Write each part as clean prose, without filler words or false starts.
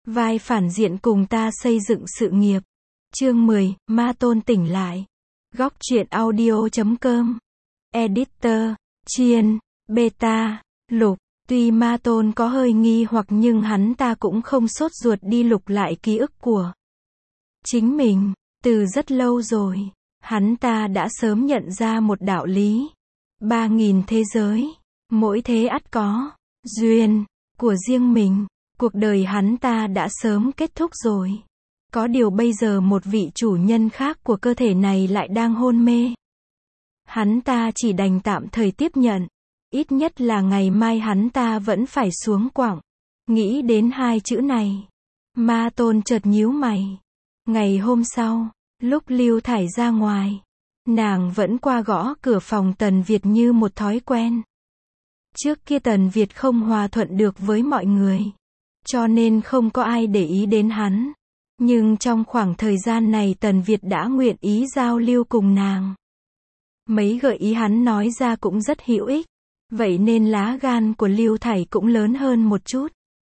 Vai phản diện cùng ta xây dựng sự nghiệp. Chương 10, Ma Tôn tỉnh lại. Góc truyện audio.com. Editor, Chiên, Beta, Lục. Tuy Ma Tôn có hơi nghi hoặc nhưng hắn ta cũng không sốt ruột đi lục lại ký ức của chính mình. Từ rất lâu rồi, hắn ta đã sớm nhận ra một đạo lý. 3.000 thế giới, mỗi thế ắt có duyên của riêng mình. Cuộc đời hắn ta đã sớm kết thúc rồi. Có điều bây giờ một vị chủ nhân khác của cơ thể này lại đang hôn mê. Hắn ta chỉ đành tạm thời tiếp nhận. Ít nhất là ngày mai hắn ta vẫn phải xuống quặng. Nghĩ đến hai chữ này, Ma Tôn chợt nhíu mày. Ngày hôm sau, lúc Lưu Thải ra ngoài, nàng vẫn qua gõ cửa phòng Tần Việt như một thói quen. Trước kia Tần Việt không hòa thuận được với mọi người, cho nên không có ai để ý đến hắn. Nhưng trong khoảng thời gian này Tần Việt đã nguyện ý giao lưu cùng nàng. Mấy gợi ý hắn nói ra cũng rất hữu ích. Vậy nên lá gan của Lưu Thải cũng lớn hơn một chút.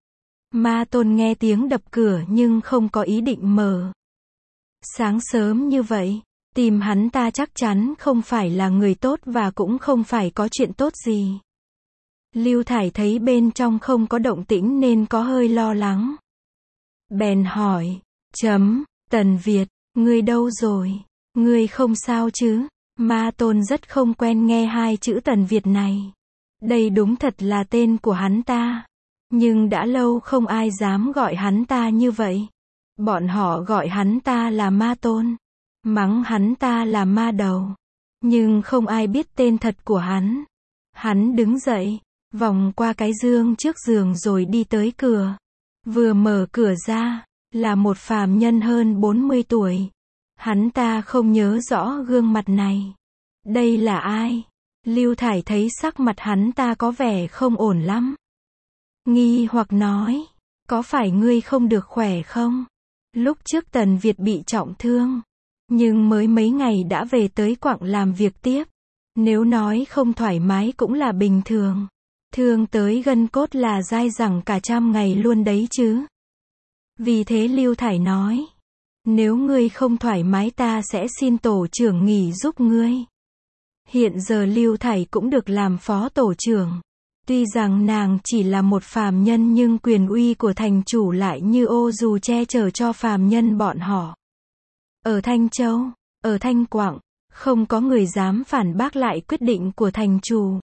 Ma Tôn nghe tiếng đập cửa nhưng không có ý định mở. Sáng sớm như vậy, tìm hắn ta chắc chắn không phải là người tốt và cũng không phải có chuyện tốt gì. Lưu Thải thấy bên trong không có động tĩnh nên có hơi lo lắng. Bèn hỏi, Tần Việt, ngươi đâu rồi? Ngươi không sao chứ? Ma Tôn rất không quen nghe hai chữ Tần Việt này. Đây đúng thật là tên của hắn ta. Nhưng đã lâu không ai dám gọi hắn ta như vậy. Bọn họ gọi hắn ta là Ma Tôn. Mắng hắn ta là ma đầu. Nhưng không ai biết tên thật của hắn. Hắn đứng dậy, vòng qua cái giường trước giường rồi đi tới cửa. Vừa mở cửa ra, là một phàm nhân hơn 40 tuổi. Hắn ta không nhớ rõ gương mặt này. Đây là ai? Lưu Thải thấy sắc mặt hắn ta có vẻ không ổn lắm. Nghi hoặc nói, có phải ngươi không được khỏe không? Lúc trước Tần Việt bị trọng thương, nhưng mới mấy ngày đã về tới quặng làm việc tiếp. Nếu nói không thoải mái cũng là bình thường. Thương tới gân cốt là dai dẳng cả trăm ngày luôn đấy chứ. Vì thế Lưu Thải nói, nếu ngươi không thoải mái ta sẽ xin tổ trưởng nghỉ giúp ngươi. Hiện giờ Lưu Thải cũng được làm phó tổ trưởng. Tuy rằng nàng chỉ là một phàm nhân nhưng quyền uy của thành chủ lại như ô dù che chở cho phàm nhân bọn họ. Ở Thanh Châu, ở Thanh Quảng, không có người dám phản bác lại quyết định của thành chủ.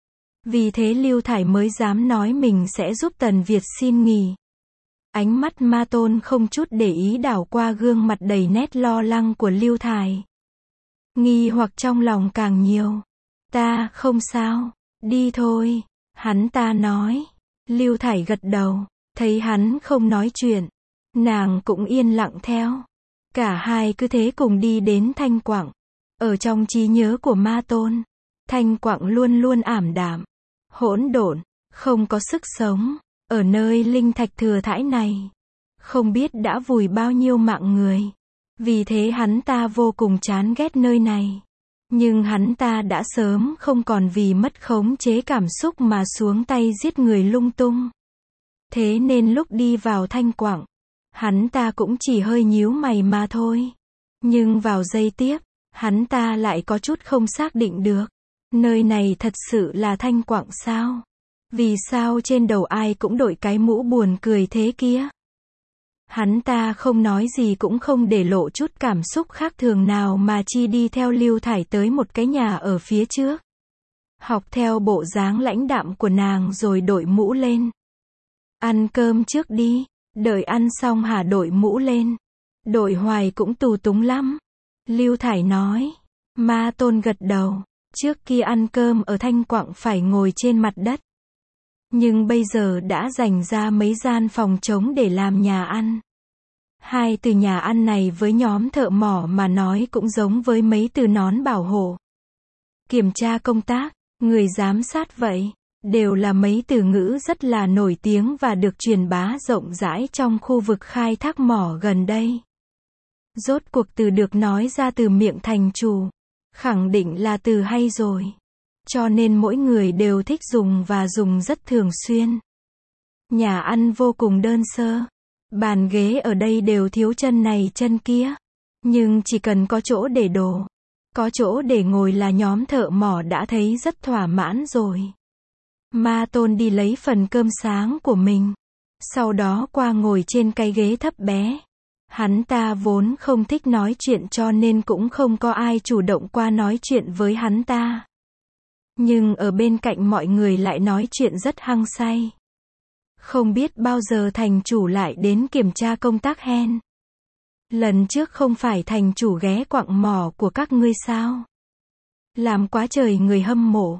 Vì thế Lưu Thải mới dám nói mình sẽ giúp Tần Việt xin nghỉ. Ánh mắt Ma Tôn không chút để ý đảo qua gương mặt đầy nét lo lắng của Lưu Thải. Nghi hoặc trong lòng càng nhiều. Ta không sao, đi thôi, hắn ta nói. Lưu Thải gật đầu, thấy hắn không nói chuyện, nàng cũng yên lặng theo. Cả hai cứ thế cùng đi đến Thanh Quảng. Ở trong trí nhớ của Ma Tôn, Thanh Quảng luôn luôn ảm đạm, hỗn độn, không có sức sống. Ở nơi linh thạch thừa thãi này, không biết đã vùi bao nhiêu mạng người. Vì thế hắn ta vô cùng chán ghét nơi này. Nhưng hắn ta đã sớm không còn vì mất khống chế cảm xúc mà xuống tay giết người lung tung. Thế nên lúc đi vào Thanh Quảng, hắn ta cũng chỉ hơi nhíu mày mà thôi. Nhưng vào giây tiếp, hắn ta lại có chút không xác định được. Nơi này thật sự là Thanh Quảng sao? Vì sao trên đầu ai cũng đội cái mũ buồn cười thế kia? Hắn ta không nói gì cũng không để lộ chút cảm xúc khác thường nào mà chi đi theo Lưu Thải tới một cái nhà ở phía trước. Học theo bộ dáng lãnh đạm của nàng rồi đội mũ lên. Ăn cơm trước đi, đợi ăn xong hả đội mũ lên. Đội hoài cũng tù túng lắm. Lưu Thải nói. Ma Tôn gật đầu. Trước kia ăn cơm ở Thanh Quảng phải ngồi trên mặt đất. Nhưng bây giờ đã dành ra mấy gian phòng trống để làm nhà ăn. Hai từ nhà ăn này với nhóm thợ mỏ mà nói cũng giống với mấy từ nón bảo hộ. Kiểm tra công tác, người giám sát vậy, đều là mấy từ ngữ rất là nổi tiếng và được truyền bá rộng rãi trong khu vực khai thác mỏ gần đây. Rốt cuộc từ được nói ra từ miệng thành chủ, khẳng định là từ hay rồi. Cho nên mỗi người đều thích dùng và dùng rất thường xuyên. Nhà ăn vô cùng đơn sơ. Bàn ghế ở đây đều thiếu chân này chân kia. Nhưng chỉ cần có chỗ để đồ, có chỗ để ngồi là nhóm thợ mỏ đã thấy rất thỏa mãn rồi. Ma Tôn đi lấy phần cơm sáng của mình. Sau đó qua ngồi trên cái ghế thấp bé. Hắn ta vốn không thích nói chuyện cho nên cũng không có ai chủ động qua nói chuyện với hắn ta. Nhưng ở bên cạnh mọi người lại nói chuyện rất hăng say. Không biết bao giờ thành chủ lại đến kiểm tra công tác hen. Lần trước không phải thành chủ ghé quặng mỏ của các ngươi sao? Làm quá trời người hâm mộ.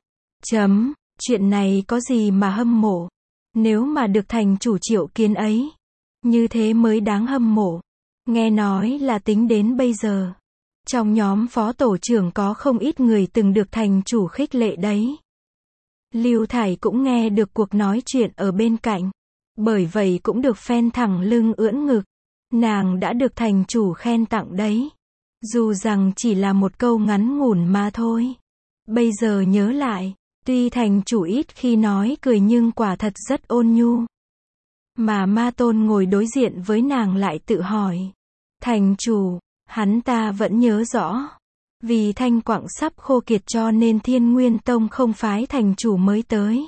Chuyện này có gì mà hâm mộ? Nếu mà được thành chủ triệu kiến ấy, như thế mới đáng hâm mộ. Nghe nói là tính đến bây giờ, trong nhóm phó tổ trưởng có không ít người từng được thành chủ khích lệ đấy. Lưu Thải cũng nghe được cuộc nói chuyện ở bên cạnh. Bởi vậy cũng được phen thẳng lưng ưỡn ngực. Nàng đã được thành chủ khen tặng đấy. Dù rằng chỉ là một câu ngắn ngủn mà thôi. Bây giờ nhớ lại, tuy thành chủ ít khi nói cười nhưng quả thật rất ôn nhu. Mà Ma Tôn ngồi đối diện với nàng lại tự hỏi. Thành chủ, hắn ta vẫn nhớ rõ. Vì thanh quặng sắp khô kiệt cho nên Thiên Nguyên Tông không phái thành chủ mới tới.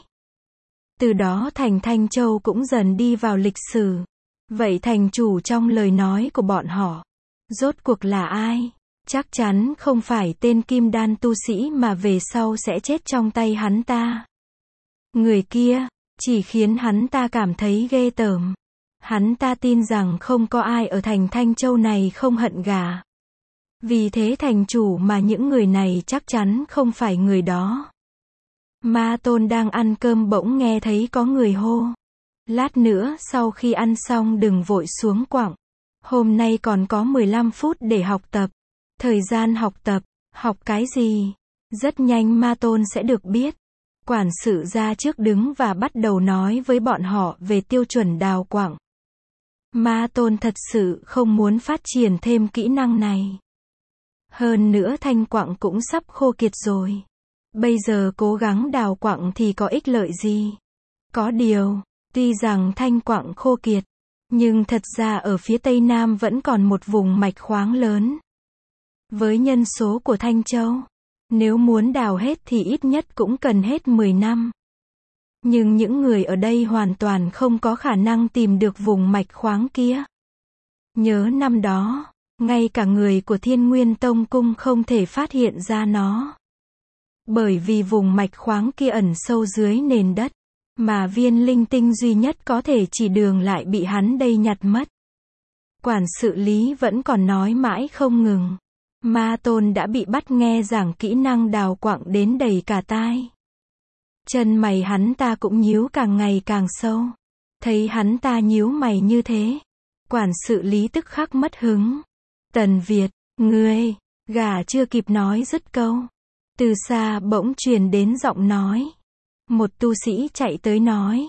Từ đó thành Thanh Châu cũng dần đi vào lịch sử. Vậy thành chủ trong lời nói của bọn họ, rốt cuộc là ai? Chắc chắn không phải tên kim đan tu sĩ mà về sau sẽ chết trong tay hắn ta. Người kia, chỉ khiến hắn ta cảm thấy ghê tởm. Hắn ta tin rằng không có ai ở thành Thanh Châu này không hận gà. Vì thế thành chủ mà những người này chắc chắn không phải người đó. Ma Tôn đang ăn cơm bỗng nghe thấy có người hô. Lát nữa sau khi ăn xong đừng vội xuống quặng. Hôm nay còn có 15 phút để học tập. Thời gian học tập, học cái gì? Rất nhanh Ma Tôn sẽ được biết. Quản sự ra trước đứng và bắt đầu nói với bọn họ về tiêu chuẩn đào quặng. Ma Tôn thật sự không muốn phát triển thêm kỹ năng này. Hơn nữa thanh quặng cũng sắp khô kiệt rồi. Bây giờ cố gắng đào quặng thì có ích lợi gì? Có điều, tuy rằng thanh quặng khô kiệt, nhưng thật ra ở phía Tây Nam vẫn còn một vùng mạch khoáng lớn. Với nhân số của Thanh Châu, nếu muốn đào hết thì ít nhất cũng cần hết 10 năm. Nhưng những người ở đây hoàn toàn không có khả năng tìm được vùng mạch khoáng kia. Nhớ năm đó, ngay cả người của Thiên Nguyên Tông Cung không thể phát hiện ra nó. Bởi vì vùng mạch khoáng kia ẩn sâu dưới nền đất, mà viên linh tinh duy nhất có thể chỉ đường lại bị hắn đây nhặt mất. Quản sự Lý vẫn còn nói mãi không ngừng. Ma Tôn đã bị bắt nghe giảng kỹ năng đào quặng đến đầy cả tai. Chân mày hắn ta cũng nhíu càng ngày càng sâu. Thấy hắn ta nhíu mày như thế, quản sự Lý tức khắc mất hứng. Tần Việt, ngươi, gà chưa kịp nói dứt câu. Từ xa bỗng truyền đến giọng nói. Một tu sĩ chạy tới nói.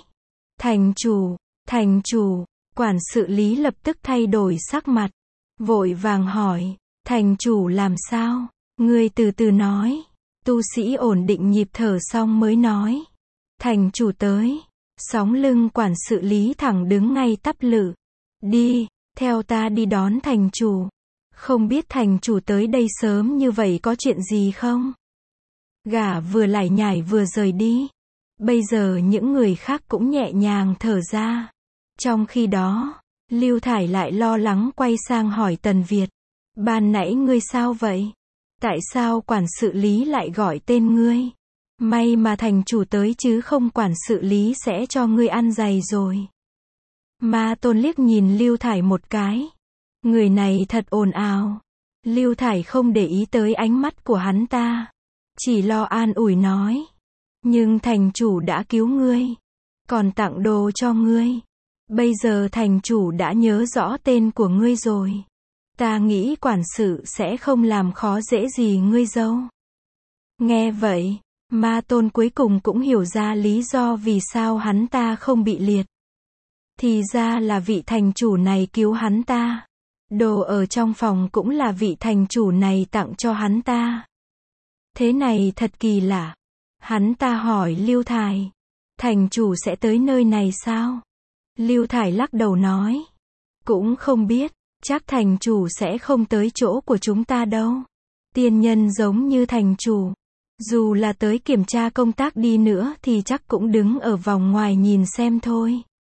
Thành chủ, quản sự Lý lập tức thay đổi sắc mặt. Vội vàng hỏi, thành chủ làm sao? Ngươi từ từ nói. Tu sĩ ổn định nhịp thở xong mới nói. Thành chủ tới. Sóng lưng quản sự Lý thẳng đứng ngay tắp lự. Đi, theo ta đi đón thành chủ. Không biết thành chủ tới đây sớm như vậy có chuyện gì không? Gã vừa lải nhải vừa rời đi. Bây giờ những người khác cũng nhẹ nhàng thở ra. Trong khi đó, Lưu Thải lại lo lắng quay sang hỏi Tần Việt. Ban nãy ngươi sao vậy? Tại sao quản sự Lý lại gọi tên ngươi? May mà thành chủ tới chứ không quản sự Lý sẽ cho ngươi ăn giày rồi. Ma Tôn liếc nhìn Lưu Thải một cái. Người này thật ồn ào. Lưu Thải không để ý tới ánh mắt của hắn ta. Chỉ lo an ủi nói. Nhưng thành chủ đã cứu ngươi. Còn tặng đồ cho ngươi. Bây giờ thành chủ đã nhớ rõ tên của ngươi rồi. Ta nghĩ quản sự sẽ không làm khó dễ gì ngươi đâu. Nghe vậy, Ma Tôn cuối cùng cũng hiểu ra lý do vì sao hắn ta không bị liệt. Thì ra là vị thành chủ này cứu hắn ta. Đồ ở trong phòng cũng là vị thành chủ này tặng cho hắn ta. Thế này thật kỳ lạ. Hắn ta hỏi Lưu Thải. Thành chủ sẽ tới nơi này sao? Lưu Thải lắc đầu nói. Cũng không biết, chắc thành chủ sẽ không tới chỗ của chúng ta đâu. Tiên nhân giống như thành chủ. Dù là tới kiểm tra công tác đi nữa thì chắc cũng đứng ở vòng ngoài nhìn xem thôi.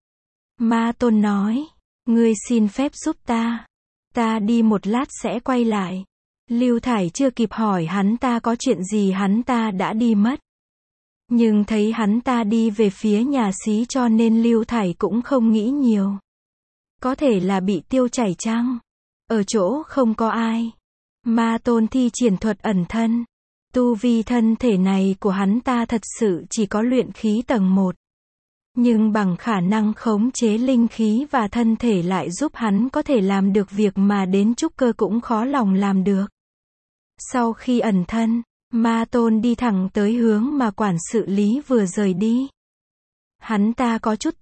Ma Tôn nói, ngươi xin phép giúp ta. Ta đi một lát sẽ quay lại. Lưu Thải chưa kịp hỏi hắn ta có chuyện gì hắn ta đã đi mất. Nhưng thấy hắn ta đi về phía nhà xí cho nên Lưu Thải cũng không nghĩ nhiều. Có thể là bị tiêu chảy chăng? Ở chỗ không có ai. Ma Tôn thi triển thuật ẩn thân. Tu vi thân thể này của hắn ta thật sự chỉ có luyện khí tầng 1. Nhưng bằng khả năng khống chế linh khí và thân thể lại giúp hắn có thể làm được việc mà đến trúc cơ cũng khó lòng làm được. Sau khi ẩn thân, Ma Tôn đi thẳng tới hướng mà quản sự Lý vừa rời đi. Hắn ta có chút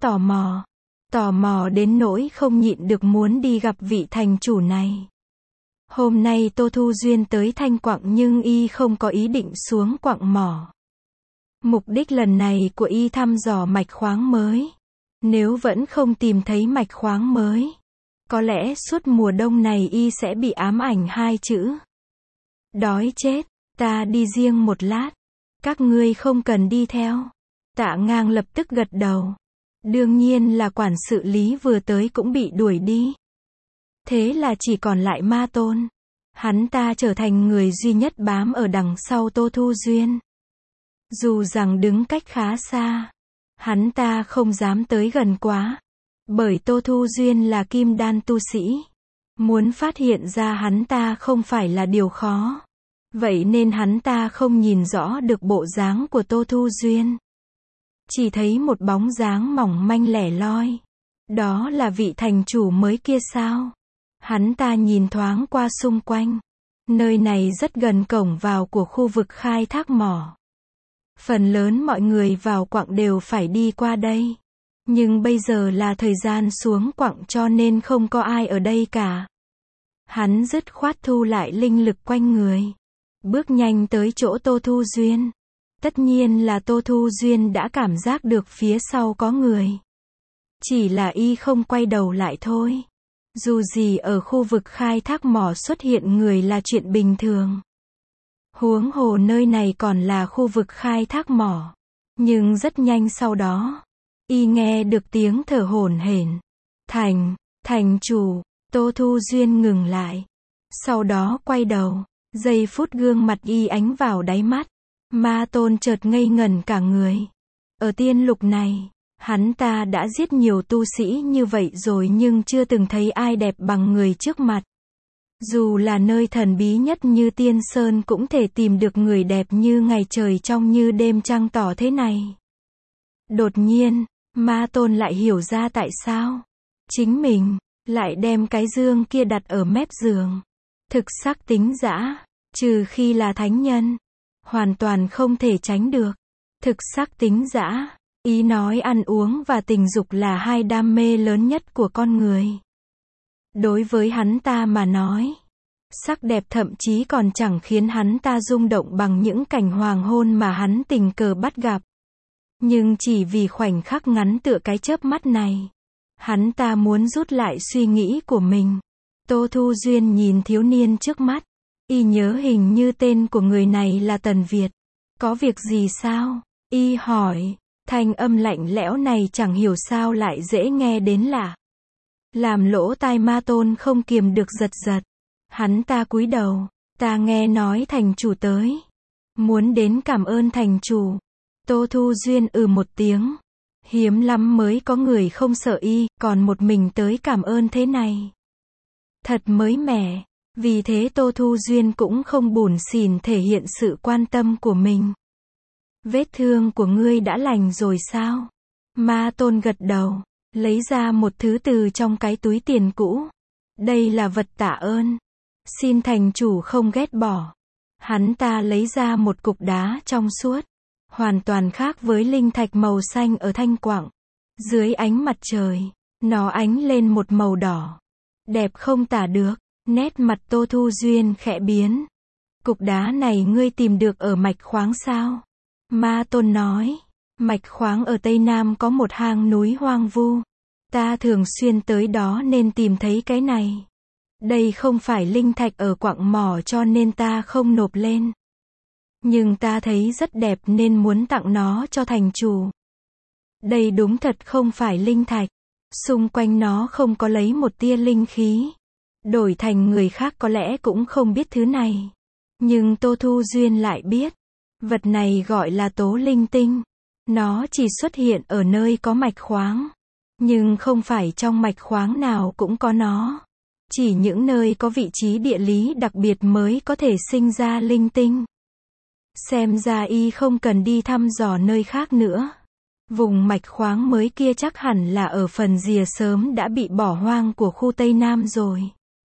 tò mò đến nỗi không nhịn được muốn đi gặp vị thành chủ này. Hôm nay Tô Thu Duyên tới Thanh Quặng nhưng y không có ý định xuống quặng mỏ. Mục đích lần này của y thăm dò mạch khoáng mới. Nếu vẫn không tìm thấy mạch khoáng mới, có lẽ suốt mùa đông này y sẽ bị ám ảnh 2 chữ. Đói chết, ta đi riêng một lát. Các ngươi không cần đi theo. Tạ Ngang lập tức gật đầu. Đương nhiên là quản sự Lý vừa tới cũng bị đuổi đi. Thế là chỉ còn lại Ma Tôn. Hắn ta trở thành người duy nhất bám ở đằng sau Tô Thu Duyên. Dù rằng đứng cách khá xa, hắn ta không dám tới gần quá. Bởi Tô Thu Duyên là kim đan tu sĩ. Muốn phát hiện ra hắn ta không phải là điều khó. Vậy nên hắn ta không nhìn rõ được bộ dáng của Tô Thu Duyên. Chỉ thấy một bóng dáng mỏng manh lẻ loi. Đó là vị thành chủ mới kia sao? Hắn ta nhìn thoáng qua xung quanh. Nơi này rất gần cổng vào của khu vực khai thác mỏ. Phần lớn mọi người vào quặng đều phải đi qua đây. Nhưng bây giờ là thời gian xuống quặng cho nên không có ai ở đây cả. Hắn dứt khoát thu lại linh lực quanh người. Bước nhanh tới chỗ Tô Thu Duyên. Tất nhiên là Tô Thu Duyên đã cảm giác được phía sau có người. Chỉ là y không quay đầu lại thôi. Dù gì ở khu vực khai thác mỏ xuất hiện người là chuyện bình thường. Huống hồ nơi này còn là khu vực khai thác mỏ. Nhưng rất nhanh sau đó, y nghe được tiếng thở hổn hển. Thành chủ, Tô Thu Duyên ngừng lại. Sau đó quay đầu, giây phút gương mặt y ánh vào đáy mắt. Ma Tôn chợt ngây ngẩn cả người. Ở tiên lục này, hắn ta đã giết nhiều tu sĩ như vậy rồi nhưng chưa từng thấy ai đẹp bằng người trước mặt. Dù là nơi thần bí nhất như Tiên Sơn cũng thể tìm được người đẹp như ngày trời trong như đêm trăng tỏ thế này. Đột nhiên, Ma Tôn lại hiểu ra tại sao chính mình lại đem cái dương kia đặt ở mép giường. Thực sắc tính dã, trừ khi là thánh nhân, hoàn toàn không thể tránh được. Thực sắc tính dã, ý nói ăn uống và tình dục là hai đam mê lớn nhất của con người. Đối với hắn ta mà nói, sắc đẹp thậm chí còn chẳng khiến hắn ta rung động bằng những cảnh hoàng hôn mà hắn tình cờ bắt gặp. Nhưng chỉ vì khoảnh khắc ngắn tựa cái chớp mắt này, hắn ta muốn rút lại suy nghĩ của mình. Tô Thu Duyên nhìn thiếu niên trước mắt, y nhớ hình như tên của người này là Tần Việt. Có việc gì sao? Y hỏi, thanh âm lạnh lẽo này chẳng hiểu sao lại dễ nghe đến lạ. Làm lỗ tai Ma Tôn không kiềm được giật giật. Hắn ta cúi đầu, ta nghe nói thành chủ tới. Muốn đến cảm ơn thành chủ. Tô Thu Duyên một tiếng. Hiếm lắm mới có người không sợ y, còn một mình tới cảm ơn thế này. Thật mới mẻ. Vì thế Tô Thu Duyên cũng không bủn xỉn thể hiện sự quan tâm của mình. Vết thương của ngươi đã lành rồi sao? Ma Tôn gật đầu, lấy ra một thứ từ trong cái túi tiền cũ. Đây là vật tạ ơn. Xin thành chủ không ghét bỏ. Hắn ta lấy ra một cục đá trong suốt, hoàn toàn khác với linh thạch màu xanh ở Thanh Quặng. Dưới ánh mặt trời, nó ánh lên một màu đỏ. Đẹp không tả được. Nét mặt Tô Thu Duyên khẽ biến. Cục đá này ngươi tìm được ở mạch khoáng sao? Ma Tôn nói. Mạch khoáng ở Tây Nam có một hang núi hoang vu. Ta thường xuyên tới đó nên tìm thấy cái này. Đây không phải linh thạch ở quặng mỏ cho nên ta không nộp lên. Nhưng ta thấy rất đẹp nên muốn tặng nó cho thành chủ. Đây đúng thật không phải linh thạch. Xung quanh nó không có lấy một tia linh khí. Đổi thành người khác có lẽ cũng không biết thứ này. Nhưng Tô Thu Duyên lại biết. Vật này gọi là tố linh tinh. Nó chỉ xuất hiện ở nơi có mạch khoáng. Nhưng không phải trong mạch khoáng nào cũng có nó. Chỉ những nơi có vị trí địa lý đặc biệt mới có thể sinh ra linh tinh. Xem ra y không cần đi thăm dò nơi khác nữa. Vùng mạch khoáng mới kia chắc hẳn là ở phần rìa sớm đã bị bỏ hoang của khu Tây Nam rồi.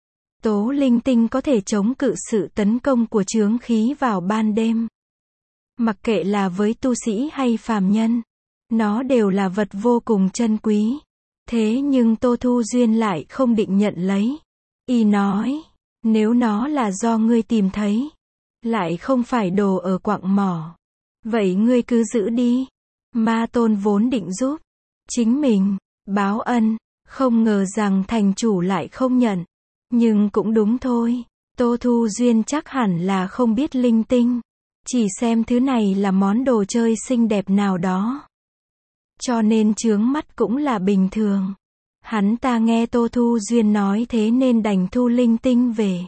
Tố linh tinh có thể chống cự sự tấn công của chướng khí vào ban đêm. Mặc kệ là với tu sĩ hay phàm nhân, nó đều là vật vô cùng chân quý. Thế nhưng Tô Thu Duyên lại không định nhận lấy. Y nói, nếu nó là do ngươi tìm thấy, lại không phải đồ ở quặng mỏ, vậy ngươi cứ giữ đi. Ma Tôn vốn định giúp chính mình báo ân, không ngờ rằng thành chủ lại không nhận. Nhưng cũng đúng thôi, Tô Thu Duyên chắc hẳn là không biết linh tinh, chỉ xem thứ này là món đồ chơi xinh đẹp nào đó, cho nên chướng mắt cũng là bình thường. Hắn ta nghe Tô Thu Duyên nói thế nên đành thu linh tinh về.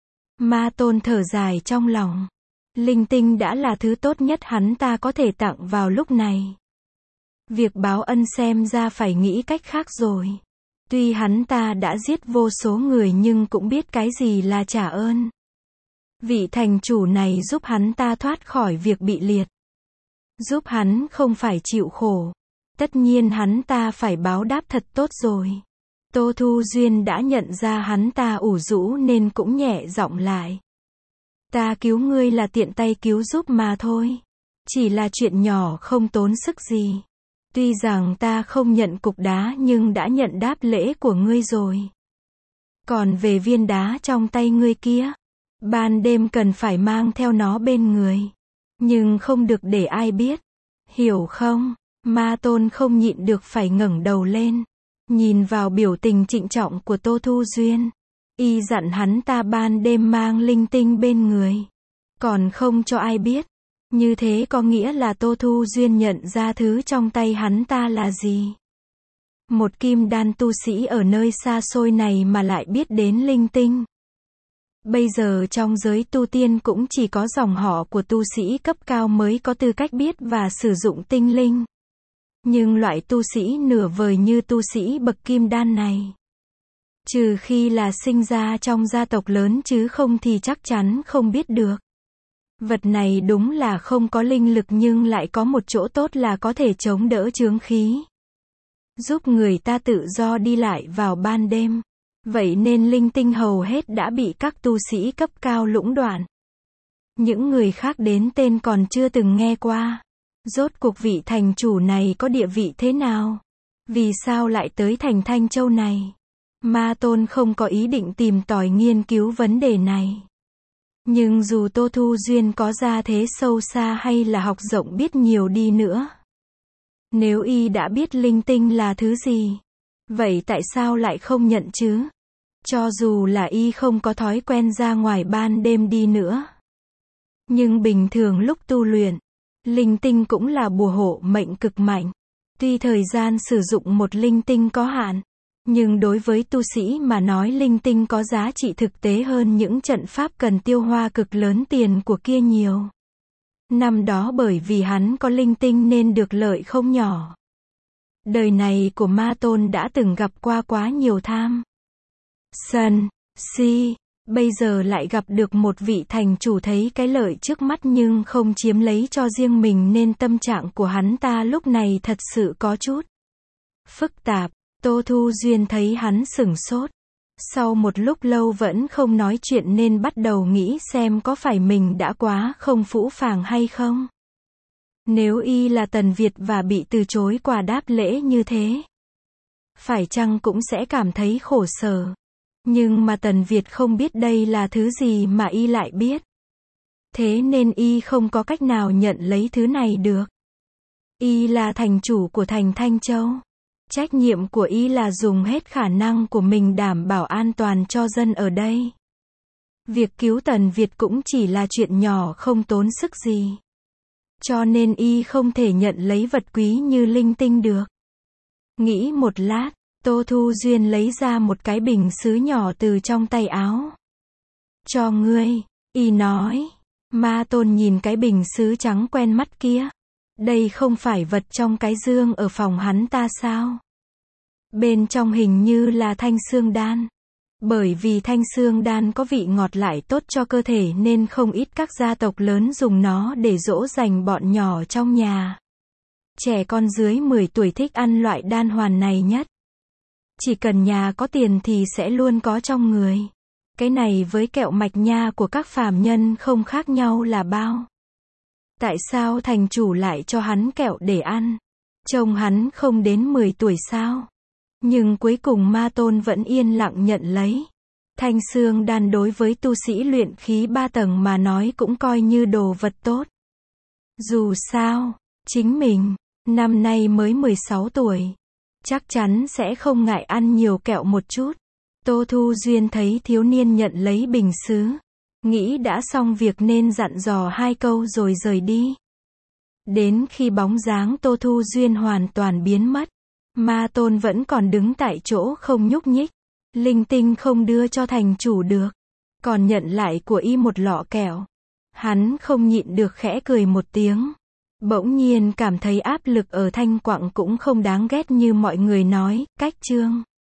Ma Tôn thở dài trong lòng. Linh tinh đã là thứ tốt nhất hắn ta có thể tặng vào lúc này. Việc báo ân xem ra phải nghĩ cách khác rồi. Tuy hắn ta đã giết vô số người nhưng cũng biết cái gì là trả ơn. Vị thành chủ này giúp hắn ta thoát khỏi việc bị liệt. Giúp hắn không phải chịu khổ. Tất nhiên hắn ta phải báo đáp thật tốt rồi. Tô Thu Duyên đã nhận ra hắn ta ủ rũ nên cũng nhẹ giọng lại. Ta cứu ngươi là tiện tay cứu giúp mà thôi. Chỉ là chuyện nhỏ không tốn sức gì. Tuy rằng ta không nhận cục đá nhưng đã nhận đáp lễ của ngươi rồi. Còn về viên đá trong tay ngươi kia, ban đêm cần phải mang theo nó bên người. Nhưng không được để ai biết. Hiểu không? Ma Tôn không nhịn được phải ngẩng đầu lên. Nhìn vào biểu tình trịnh trọng của Tô Thu Duyên. Y dặn hắn ta ban đêm mang linh tinh bên người. Còn không cho ai biết. Như thế có nghĩa là Tô Thu Duyên nhận ra thứ trong tay hắn ta là gì. Một kim đan tu sĩ ở nơi xa xôi này mà lại biết đến linh tinh. Bây giờ trong giới tu tiên cũng chỉ có dòng họ của tu sĩ cấp cao mới có tư cách biết và sử dụng tinh linh. Nhưng loại tu sĩ nửa vời như tu sĩ bậc kim đan này, trừ khi là sinh ra trong gia tộc lớn chứ không thì chắc chắn không biết được. Vật này đúng là không có linh lực nhưng lại có một chỗ tốt là có thể chống đỡ chướng khí. Giúp người ta tự do đi lại vào ban đêm. Vậy nên linh tinh hầu hết đã bị các tu sĩ cấp cao lũng đoạn. Những người khác đến tên còn chưa từng nghe qua. Rốt cuộc vị thành chủ này có địa vị thế nào? Vì sao lại tới thành Thanh Châu này? Ma Tôn không có ý định tìm tòi nghiên cứu vấn đề này. Nhưng dù Tô Thu Duyên có gia thế sâu xa hay là học rộng biết nhiều đi nữa, nếu y đã biết linh tinh là thứ gì, vậy tại sao lại không nhận chứ? Cho dù là y không có thói quen ra ngoài ban đêm đi nữa. Nhưng bình thường lúc tu luyện, linh tinh cũng là bùa hộ mệnh cực mạnh. Tuy thời gian sử dụng một linh tinh có hạn, nhưng đối với tu sĩ mà nói linh tinh có giá trị thực tế hơn những trận pháp cần tiêu hoa cực lớn tiền của kia nhiều. Năm đó bởi vì hắn có linh tinh nên được lợi không nhỏ. Đời này của Ma Tôn đã từng gặp qua quá nhiều tham, sân, si, bây giờ lại gặp được một vị thành chủ thấy cái lợi trước mắt nhưng không chiếm lấy cho riêng mình nên tâm trạng của hắn ta lúc này thật sự có chút phức tạp. Tô Thu Duyên thấy hắn sửng sốt. Sau một lúc lâu vẫn không nói chuyện nên bắt đầu nghĩ xem có phải mình đã quá không phũ phàng hay không. Nếu y là Tần Việt và bị từ chối quà đáp lễ như thế, phải chăng cũng sẽ cảm thấy khổ sở. Nhưng mà Tần Việt không biết đây là thứ gì mà y lại biết. Thế nên y không có cách nào nhận lấy thứ này được. Y là thành chủ của thành Thanh Châu. Trách nhiệm của y là dùng hết khả năng của mình đảm bảo an toàn cho dân ở đây. Việc cứu Tần Việt cũng chỉ là chuyện nhỏ không tốn sức gì. Cho nên y không thể nhận lấy vật quý như linh tinh được. Nghĩ một lát, Tô Thu Duyên lấy ra một cái bình sứ nhỏ từ trong tay áo. Cho ngươi, y nói. Ma Tôn nhìn cái bình sứ trắng quen mắt kia. Đây không phải vật trong cái dương ở phòng hắn ta sao? Bên trong hình như là thanh xương đan. Bởi vì thanh xương đan có vị ngọt lại tốt cho cơ thể nên không ít các gia tộc lớn dùng nó để dỗ dành bọn nhỏ trong nhà. Trẻ con dưới 10 tuổi thích ăn loại đan hoàn này nhất. Chỉ cần nhà có tiền thì sẽ luôn có trong người. Cái này với kẹo mạch nha của các phàm nhân không khác nhau là bao. Tại sao thành chủ lại cho hắn kẹo để ăn? Trông hắn không đến 10 tuổi sao? Nhưng cuối cùng Ma Tôn vẫn yên lặng nhận lấy. Thanh xương đan đối với tu sĩ luyện khí 3 tầng mà nói cũng coi như đồ vật tốt. Dù sao, chính mình, năm nay mới 16 tuổi. Chắc chắn sẽ không ngại ăn nhiều kẹo một chút. Tô Thu Duyên thấy thiếu niên nhận lấy bình sứ. Nghĩ đã xong việc nên dặn dò 2 câu rồi rời đi. Đến khi bóng dáng Tô Thu Duyên hoàn toàn biến mất. Ma Tôn vẫn còn đứng tại chỗ không nhúc nhích. Linh tinh không đưa cho thành chủ được. Còn nhận lại của y một lọ kẹo. Hắn không nhịn được khẽ cười một tiếng. Bỗng nhiên cảm thấy áp lực ở Thanh Quặng cũng không đáng ghét như mọi người nói. Cách chương